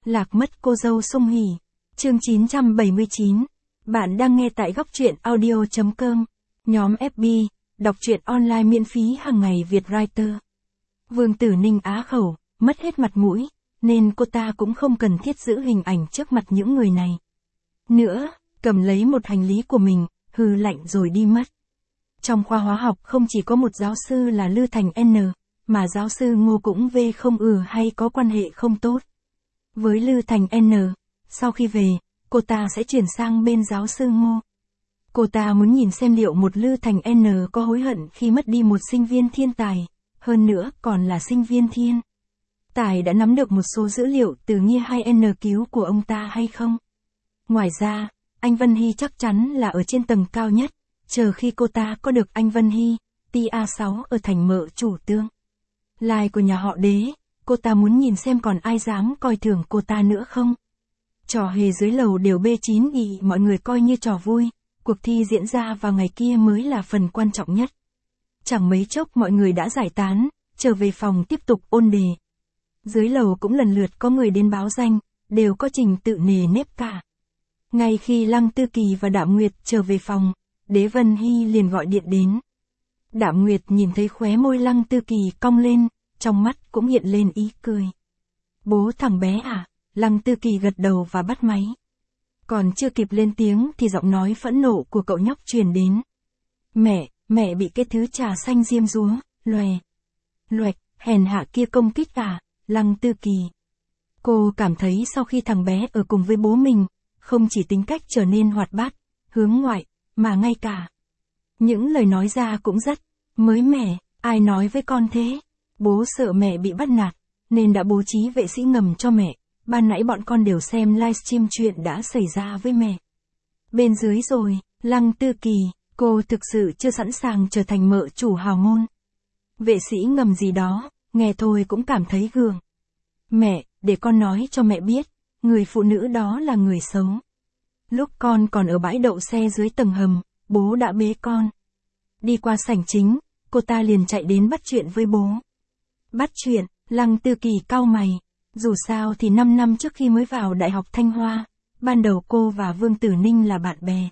Lạc mất cô dâu Song Hỷ. Chương 979. Bạn đang nghe tại góc truyện audio.com. Nhóm FB, đọc truyện online miễn phí hàng ngày Việt Writer. Vương Tử Ninh á khẩu, mất hết mặt mũi, nên cô ta cũng không cần thiết giữ hình ảnh trước mặt những người này. Nữa, cầm lấy một hành lý của mình, hừ lạnh rồi đi mất. Trong khoa hóa học không chỉ có một giáo sư là Lư Thành N, mà giáo sư Ngô cũng V không hay có quan hệ không tốt. Với Lư Thành N, sau khi về, cô ta sẽ chuyển sang bên giáo sư Ngô. Cô ta muốn nhìn xem liệu một Lư Thành N có hối hận khi mất đi một sinh viên thiên tài, hơn nữa còn là sinh viên thiên tài đã nắm được một số dữ liệu từ Nghia 2N cứu của ông ta hay không. Ngoài ra, anh Vân Hy chắc chắn là ở trên tầng cao nhất, chờ khi cô ta có được anh Vân Hy, TA6 ở thành mợ chủ tương lai của nhà họ Đế, cô ta muốn nhìn xem còn ai dám coi thường cô ta nữa không. Trò hề dưới lầu đều B9 ị mọi người coi như trò vui, cuộc thi diễn ra vào ngày kia mới là phần quan trọng nhất. Chẳng mấy chốc mọi người đã giải tán, trở về phòng tiếp tục ôn đề. Dưới lầu cũng lần lượt có người đến báo danh, đều có trình tự nề nếp cả. Ngay khi Lăng Tư Kỳ và Đạm Nguyệt trở về phòng, Đế Vân Hy liền gọi điện đến. Đạm Nguyệt nhìn thấy khóe môi Lăng Tư Kỳ cong lên, trong mắt cũng hiện lên ý cười. Bố thằng bé à? Lăng Tư Kỳ gật đầu và bắt máy. Còn chưa kịp lên tiếng thì giọng nói phẫn nộ của cậu nhóc truyền đến. Mẹ bị cái thứ trà xanh diêm dúa, loẹt, hèn hạ kia công kích à? Lăng Tư Kỳ. Cô cảm thấy sau khi thằng bé ở cùng với bố mình, không chỉ tính cách trở nên hoạt bát, hướng ngoại, mà ngay cả những lời nói ra cũng rất mới mẻ. Ai nói với con thế? Bố sợ mẹ bị bắt nạt, nên đã bố trí vệ sĩ ngầm cho mẹ. Ban nãy bọn con đều xem livestream chuyện đã xảy ra với mẹ bên dưới rồi. Lăng Tư Kỳ, cô thực sự chưa sẵn sàng trở thành mợ chủ hào môn. Vệ sĩ ngầm gì đó, nghe thôi cũng cảm thấy gượng. Mẹ, để con nói cho mẹ biết, người phụ nữ đó là người xấu. Lúc con còn ở bãi đậu xe dưới tầng hầm, bố đã bế con đi qua sảnh chính, cô ta liền chạy đến bắt chuyện với bố. Bắt chuyện? Lăng Tư Kỳ cau mày. Dù sao thì 5 năm trước khi mới vào Đại học Thanh Hoa, ban đầu cô và Vương Tử Ninh là bạn bè.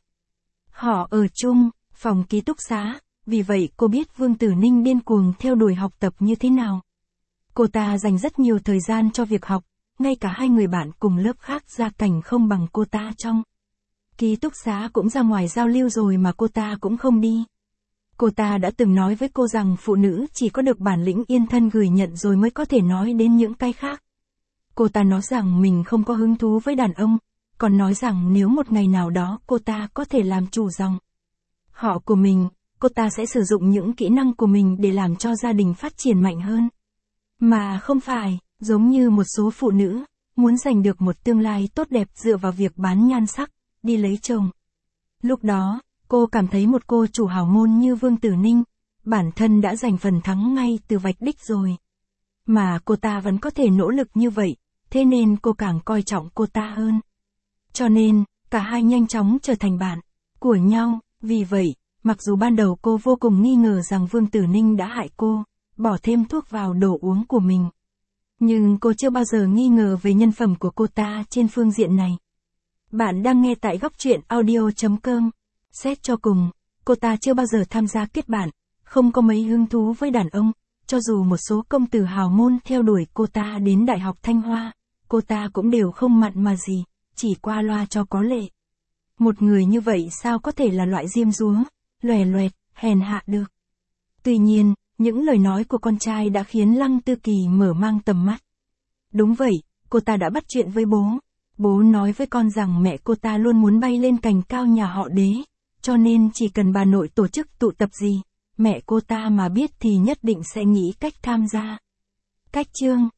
Họ ở chung phòng ký túc xá, vì vậy cô biết Vương Tử Ninh điên cuồng theo đuổi học tập như thế nào. Cô ta dành rất nhiều thời gian cho việc học, ngay cả hai người bạn cùng lớp khác gia cảnh không bằng cô ta trong ký túc xá cũng ra ngoài giao lưu rồi mà cô ta cũng không đi. Cô ta đã từng nói với cô rằng phụ nữ chỉ có được bản lĩnh yên thân gửi nhận rồi mới có thể nói đến những cái khác. Cô ta nói rằng mình không có hứng thú với đàn ông, còn nói rằng nếu một ngày nào đó cô ta có thể làm chủ dòng họ của mình, cô ta sẽ sử dụng những kỹ năng của mình để làm cho gia đình phát triển mạnh hơn. Mà không phải, giống như một số phụ nữ, muốn giành được một tương lai tốt đẹp dựa vào việc bán nhan sắc, đi lấy chồng. Lúc đó, cô cảm thấy một cô chủ hào môn như Vương Tử Ninh, bản thân đã giành phần thắng ngay từ vạch đích rồi. Mà cô ta vẫn có thể nỗ lực như vậy, thế nên cô càng coi trọng cô ta hơn. Cho nên, cả hai nhanh chóng trở thành bạn của nhau. Vì vậy, mặc dù ban đầu cô vô cùng nghi ngờ rằng Vương Tử Ninh đã hại cô, bỏ thêm thuốc vào đồ uống của mình, nhưng cô chưa bao giờ nghi ngờ về nhân phẩm của cô ta trên phương diện này. Bạn đang nghe tại góc truyện audio.com. Xét cho cùng, cô ta chưa bao giờ tham gia kết bạn, không có mấy hứng thú với đàn ông, cho dù một số công tử hào môn theo đuổi cô ta đến Đại học Thanh Hoa, cô ta cũng đều không mặn mà gì, chỉ qua loa cho có lệ. Một người như vậy sao có thể là loại diêm dúa, loẹt, hèn hạ được. Tuy nhiên, những lời nói của con trai đã khiến Lăng Tư Kỳ mở mang tầm mắt. Đúng vậy, cô ta đã bắt chuyện với bố. Bố nói với con rằng mẹ cô ta luôn muốn bay lên cành cao nhà họ Đế, cho nên chỉ cần bà nội tổ chức tụ tập gì, mẹ cô ta mà biết thì nhất định sẽ nghĩ cách tham gia. Cách chương